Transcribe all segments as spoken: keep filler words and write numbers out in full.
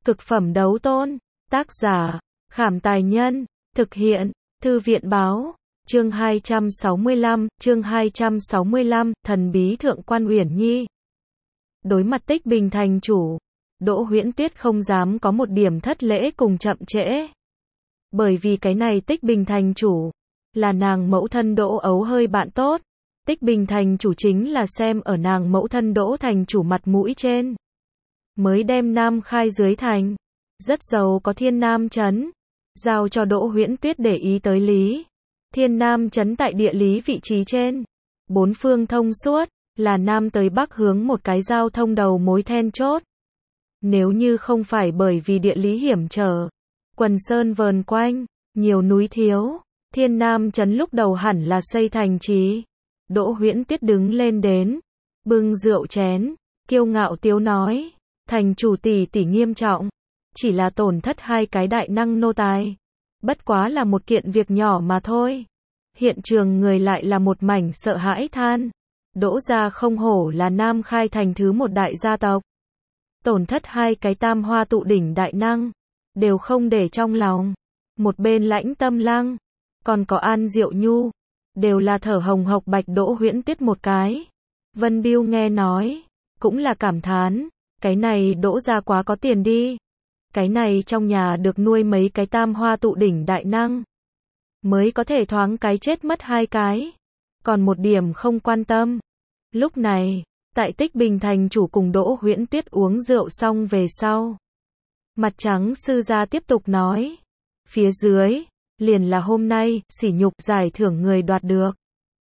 Cực phẩm đấu tôn. Tác giả, Khảm Tài Nhân. Thực hiện, Thư viện Báo. Chương hai trăm sáu mươi lăm, chương hai trăm sáu mươi lăm, thần bí Thượng quan Uyển Nhi. Đối mặt Tích Bình thành chủ, Đỗ Huyễn Tuyết không dám có một điểm thất lễ cùng chậm trễ. Bởi vì cái này Tích Bình thành chủ, là nàng mẫu thân Đỗ Ấu hơi bạn tốt. Tích Bình thành chủ chính là xem ở nàng mẫu thân Đỗ thành chủ mặt mũi trên, mới đem Nam Khai dưới thành, rất giàu có Thiên Nam trấn, giao cho Đỗ Huyễn Tuyết để ý tới lý. Thiên Nam trấn tại địa lý vị trí trên, bốn phương thông suốt, là Nam tới Bắc hướng một cái giao thông đầu mối then chốt. Nếu như không phải bởi vì địa lý hiểm trở, quần sơn vờn quanh, nhiều núi thiếu, Thiên Nam trấn lúc đầu hẳn là xây thành trì. Đỗ Huyễn Tuyết đứng lên đến, bưng rượu chén, kiêu ngạo tiếu nói, thành chủ tỷ tỷ nghiêm trọng, chỉ là tổn thất hai cái đại năng nô tài, bất quá là một kiện việc nhỏ mà thôi. Hiện trường người lại là một mảnh sợ hãi than. Đỗ gia không hổ là Nam Khai thành thứ một đại gia tộc, tổn thất hai cái tam hoa tụ đỉnh đại năng, đều không để trong lòng. Một bên Lãnh Tâm Lăng, còn có An Diệu Nhu, đều là thở hồng hộc bạch Đỗ Huyễn Tuyết một cái. Vân Biêu nghe nói, cũng là cảm thán, cái này Đỗ gia quá có tiền đi. Cái này trong nhà được nuôi mấy cái tam hoa tụ đỉnh đại năng, mới có thể thoáng cái chết mất hai cái, còn một điểm không quan tâm. Lúc này, tại Tích Bình thành chủ cùng Đỗ Huyễn Tuyết uống rượu xong về sau, Mặt Trắng sư gia tiếp tục nói, phía dưới, liền là hôm nay, sỉ nhục giải thưởng người đoạt được.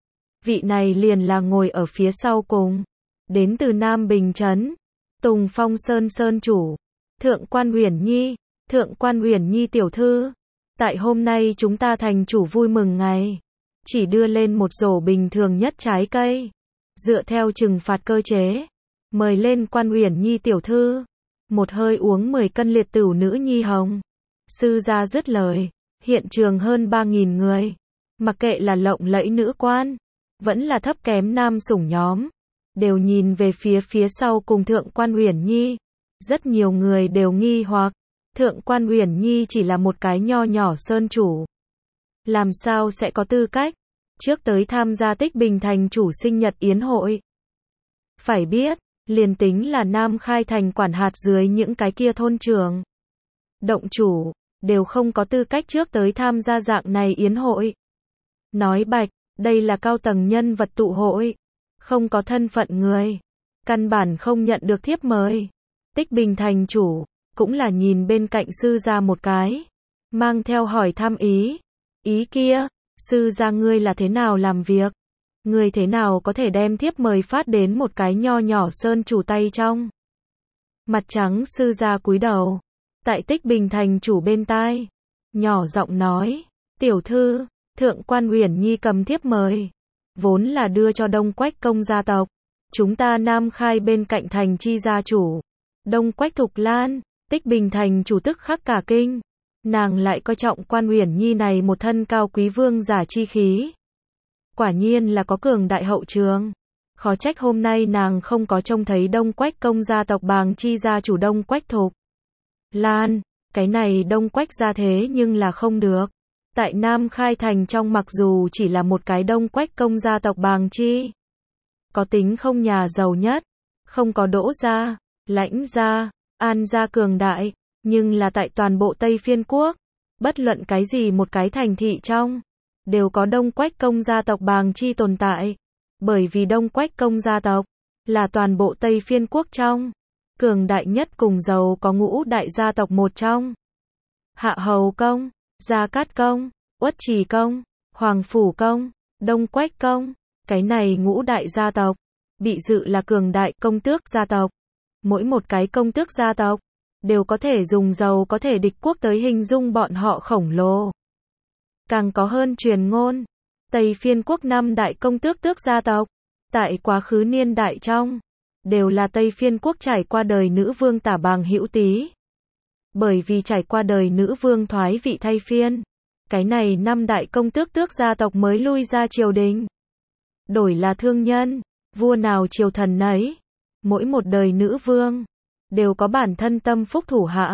Vị này liền là ngồi ở phía sau cùng, đến từ Nam Bình trấn, Tùng Phong Sơn Sơn chủ, Thượng quan Uyển Nhi. Thượng quan Uyển Nhi tiểu thư, tại hôm nay chúng ta thành chủ vui mừng ngày, chỉ đưa lên một rổ bình thường nhất trái cây, dựa theo trừng phạt cơ chế, mời lên quan Uyển Nhi tiểu thư, một hơi uống mười cân liệt tửu nữ nhi hồng. Sư gia dứt lời, hiện trường hơn ba nghìn người, mặc kệ là lộng lẫy nữ quan, vẫn là thấp kém nam sủng nhóm, đều nhìn về phía phía sau cùng Thượng quan Uyển Nhi. Rất nhiều người đều nghi hoặc, Thượng quan Uyển Nhi chỉ là một cái nho nhỏ sơn chủ, làm sao sẽ có tư cách trước tới tham gia Tích Bình thành chủ sinh nhật yến hội. Phải biết, liền tính là Nam Khai thành quản hạt dưới những cái kia thôn trưởng, động chủ, đều không có tư cách trước tới tham gia dạng này yến hội. Nói bạch, đây là cao tầng nhân vật tụ hội, không có thân phận người, căn bản không nhận được thiếp mời. Tích Bình thành chủ, cũng là nhìn bên cạnh sư gia một cái, mang theo hỏi thăm ý. Ý kia, sư gia ngươi là thế nào làm việc? Ngươi thế nào có thể đem thiếp mời phát đến một cái nho nhỏ sơn chủ tay trong? Mặt Trắng sư gia cúi đầu, tại Tích Bình thành chủ bên tai, nhỏ giọng nói, tiểu thư, Thượng quan Uyển Nhi cầm thiếp mời, vốn là đưa cho Đông Quách công gia tộc, chúng ta Nam Khai bên cạnh thành chi gia chủ, Đông Quách Thục Lan. Tích Bình thành chủ tức khắc cả kinh, nàng lại coi trọng quan Uyển Nhi này một thân cao quý vương giả chi khí, quả nhiên là có cường đại hậu trường, khó trách hôm nay nàng không có trông thấy Đông Quách công gia tộc bàng chi gia chủ Đông Quách Thục Lan. Cái này Đông Quách gia thế nhưng là không được, tại Nam Khai thành trong mặc dù chỉ là một cái Đông Quách công gia tộc bàng chi, có tính không nhà giàu nhất, không có Đỗ gia, Lãnh gia, An gia cường đại, nhưng là tại toàn bộ Tây Phiên quốc, bất luận cái gì một cái thành thị trong, đều có Đông Quách công gia tộc bàng chi tồn tại, bởi vì Đông Quách công gia tộc là toàn bộ Tây Phiên quốc trong cường đại nhất cùng giàu có ngũ đại gia tộc một trong. Hạ Hầu công, Gia Cát công, Uất Trì công, Hoàng Phủ công, Đông Quách công, cái này ngũ đại gia tộc, bị dự là cường đại công tước gia tộc. Mỗi một cái công tước gia tộc, đều có thể dùng giàu có thể địch quốc tới hình dung bọn họ khổng lồ. Càng có hơn truyền ngôn, Tây Phiên quốc năm đại công tước tước gia tộc, tại quá khứ niên đại trong, đều là Tây Phiên quốc trải qua đời nữ vương Tả Bàng Hữu Tý. Bởi vì trải qua đời nữ vương thoái vị thay phiên, cái này năm đại công tước tước gia tộc mới lui ra triều đình. Đổi là thương nhân, vua nào triều thần nấy. Mỗi một đời nữ vương đều có bản thân tâm phúc thủ hạ,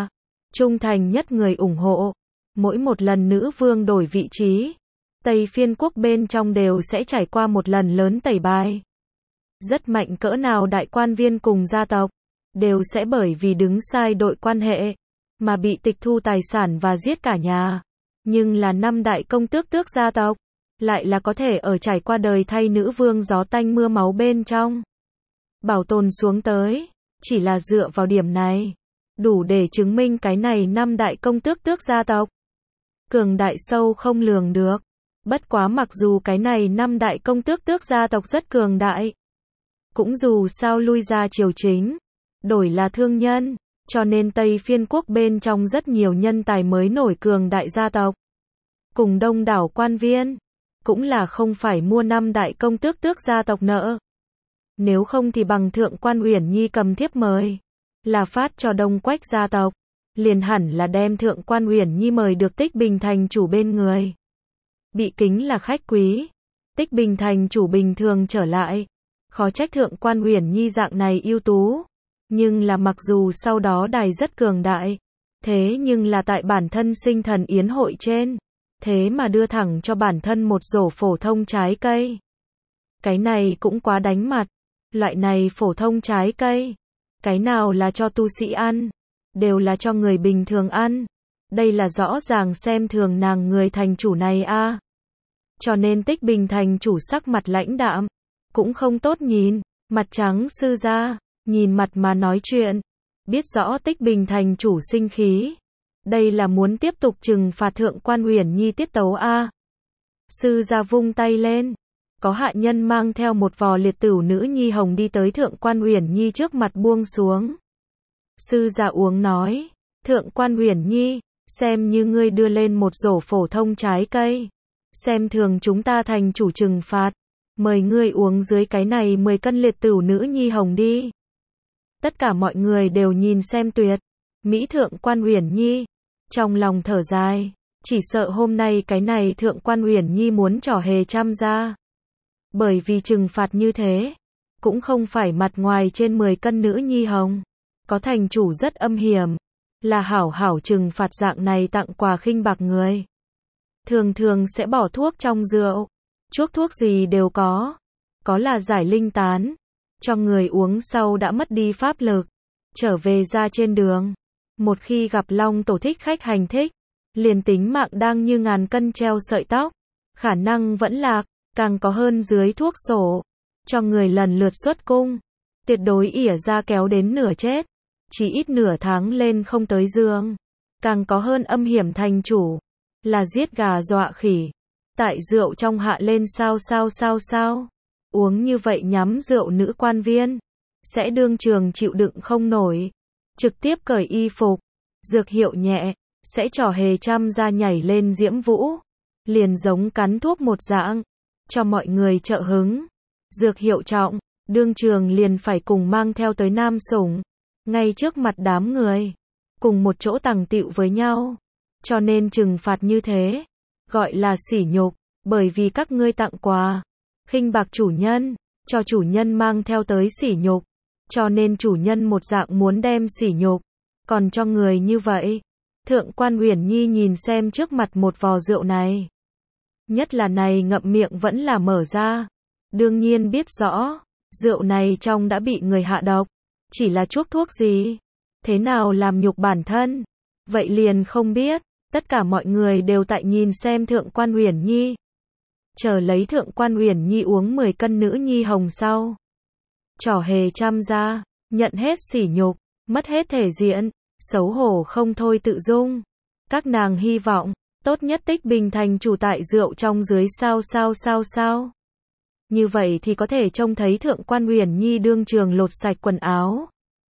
trung thành nhất người ủng hộ. Mỗi một lần nữ vương đổi vị trí, Tây Phiên quốc bên trong đều sẽ trải qua một lần lớn tẩy bài. Rất mạnh cỡ nào đại quan viên cùng gia tộc, đều sẽ bởi vì đứng sai đội quan hệ, mà bị tịch thu tài sản và giết cả nhà. Nhưng là năm đại công tước tước gia tộc, lại là có thể ở trải qua đời thay nữ vương gió tanh mưa máu bên trong. Bảo tồn xuống tới, chỉ là dựa vào điểm này, đủ để chứng minh cái này năm đại công tước tước gia tộc. Cường đại sâu không lường được. Bất quá mặc dù cái này năm đại công tước tước gia tộc rất cường đại, cũng dù sao lui ra triều chính, đổi là thương nhân, cho nên Tây Phiên quốc bên trong rất nhiều nhân tài mới nổi cường đại gia tộc. Cùng đông đảo quan viên, cũng là không phải mua năm đại công tước tước gia tộc nợ. Nếu không thì bằng Thượng quan Uyển Nhi cầm thiếp mời, là phát cho Đông Quách gia tộc, liền hẳn là đem Thượng quan Uyển Nhi mời được Tích Bình thành chủ bên người. Bị kính là khách quý, Tích Bình thành chủ bình thường trở lại, khó trách Thượng quan Uyển Nhi dạng này ưu tú. Nhưng là mặc dù sau đó đài rất cường đại, thế nhưng là tại bản thân sinh thần yến hội trên, thế mà đưa thẳng cho bản thân một rổ phổ thông trái cây. Cái này cũng quá đánh mặt. Loại này phổ thông trái cây, cái nào là cho tu sĩ ăn, đều là cho người bình thường ăn. Đây là rõ ràng xem thường nàng người thành chủ này a. À. Cho nên Tích Bình thành chủ sắc mặt lãnh đạm, cũng không tốt nhìn, mặt trắng sư gia, nhìn mặt mà nói chuyện, biết rõ Tích Bình thành chủ sinh khí. Đây là muốn tiếp tục trừng phạt Thượng quan Uyển Nhi tiết tấu a. À. Sư gia vung tay lên, có hạ nhân mang theo một vò liệt tửu nữ nhi hồng đi tới Thượng quan Uyển Nhi trước mặt buông xuống. Sư gia uống nói, Thượng quan Uyển Nhi, xem như ngươi đưa lên một rổ phổ thông trái cây, xem thường chúng ta thành chủ trừng phạt, mời ngươi uống dưới cái này mười cân liệt tửu nữ nhi hồng đi. Tất cả mọi người đều nhìn xem tuyệt mỹ Thượng quan Uyển Nhi, trong lòng thở dài, chỉ sợ hôm nay cái này Thượng quan Uyển Nhi muốn trò hề trăm ra. Bởi vì trừng phạt như thế, cũng không phải mặt ngoài trên mười cân nữ nhi hồng, có thành chủ rất âm hiểm, là hảo hảo trừng phạt dạng này tặng quà khinh bạc người. Thường thường sẽ bỏ thuốc trong rượu, chuốc thuốc gì đều có, có là giải linh tán, cho người uống sau đã mất đi pháp lực, trở về ra trên đường. Một khi gặp Long tổ thích khách hành thích, liền tính mạng đang như ngàn cân treo sợi tóc, khả năng vẫn lạc, càng có hơn dưới thuốc sổ, cho người lần lượt xuất cung, tuyệt đối ỉa ra kéo đến nửa chết, chỉ ít nửa tháng lên không tới giường, càng có hơn âm hiểm thành chủ, là giết gà dọa khỉ, tại rượu trong hạ lên sao sao sao sao, uống như vậy nhắm rượu nữ quan viên, sẽ đương trường chịu đựng không nổi, trực tiếp cởi y phục, dược hiệu nhẹ, sẽ trò hề trăm ra nhảy lên diễm vũ, liền giống cắn thuốc một dạng, cho mọi người trợ hứng. Dược hiệu trọng, đương trường liền phải cùng mang theo tới nam sủng, ngay trước mặt đám người, cùng một chỗ tằng tịu với nhau. Cho nên trừng phạt như thế, gọi là sỉ nhục, bởi vì các ngươi tặng quà, khinh bạc chủ nhân, cho chủ nhân mang theo tới sỉ nhục, cho nên chủ nhân một dạng muốn đem sỉ nhục, còn cho người như vậy. Thượng quan Uyển Nhi nhìn xem trước mặt một vò rượu này, nhất là này ngậm miệng vẫn là mở ra, đương nhiên biết rõ, rượu này trong đã bị người hạ độc, chỉ là chuốc thuốc gì, thế nào làm nhục bản thân, vậy liền không biết. Tất cả mọi người đều tại nhìn xem Thượng quan Uyển Nhi, chờ lấy Thượng quan Uyển Nhi uống mười cân nữ nhi hồng sau, trò hề trăm ra, nhận hết sỉ nhục, mất hết thể diện, xấu hổ không thôi tự dung. Các nàng hy vọng, tốt nhất Tích Bình thành chủ tại rượu trong dưới sao sao sao sao. Như vậy thì có thể trông thấy Thượng quan Uyển Nhi đương trường lột sạch quần áo.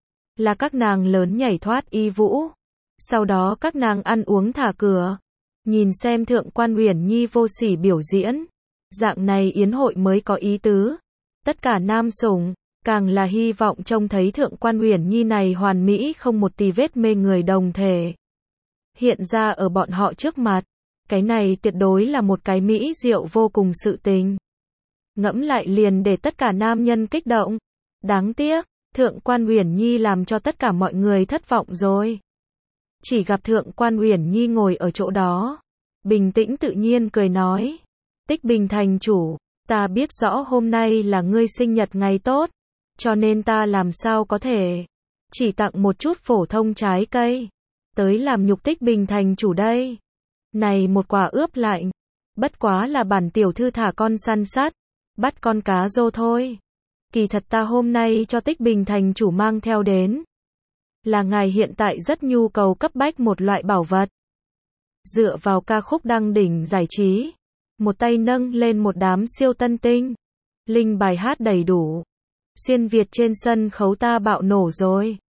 Là các nàng lớn nhảy thoát y vũ. Sau đó các nàng ăn uống thả cửa. Nhìn xem Thượng quan Uyển Nhi vô sỉ biểu diễn. Dạng này yến hội mới có ý tứ. Tất cả nam sủng, càng là hy vọng trông thấy Thượng quan Uyển Nhi này hoàn mỹ không một tì vết mê người đồng thể. Hiện ra ở bọn họ trước mặt. Cái này tuyệt đối là một cái mỹ diệu vô cùng sự tình. Ngẫm lại liền để tất cả nam nhân kích động. Đáng tiếc, Thượng quan Uyển Nhi làm cho tất cả mọi người thất vọng rồi. chỉ gặp Thượng quan Uyển Nhi ngồi ở chỗ đó, bình tĩnh tự nhiên cười nói, Tích Bình thành chủ, ta biết rõ hôm nay là ngươi sinh nhật ngày tốt, cho nên ta làm sao có thể chỉ tặng một chút phổ thông trái cây, tới làm nhục Tích Bình thành chủ đây. Này một quả ướp lạnh, bất quá là bản tiểu thư thả con săn sát, bắt con cá rô thôi. Kỳ thật ta hôm nay cho Tích Bình thành chủ mang theo đến, là ngài hiện tại rất nhu cầu cấp bách một loại bảo vật. Dựa vào ca khúc đăng đỉnh giải trí, một tay nâng lên một đám siêu tân tinh, linh bài hát đầy đủ. Xuyên Việt trên sân khấu ta bạo nổ rồi.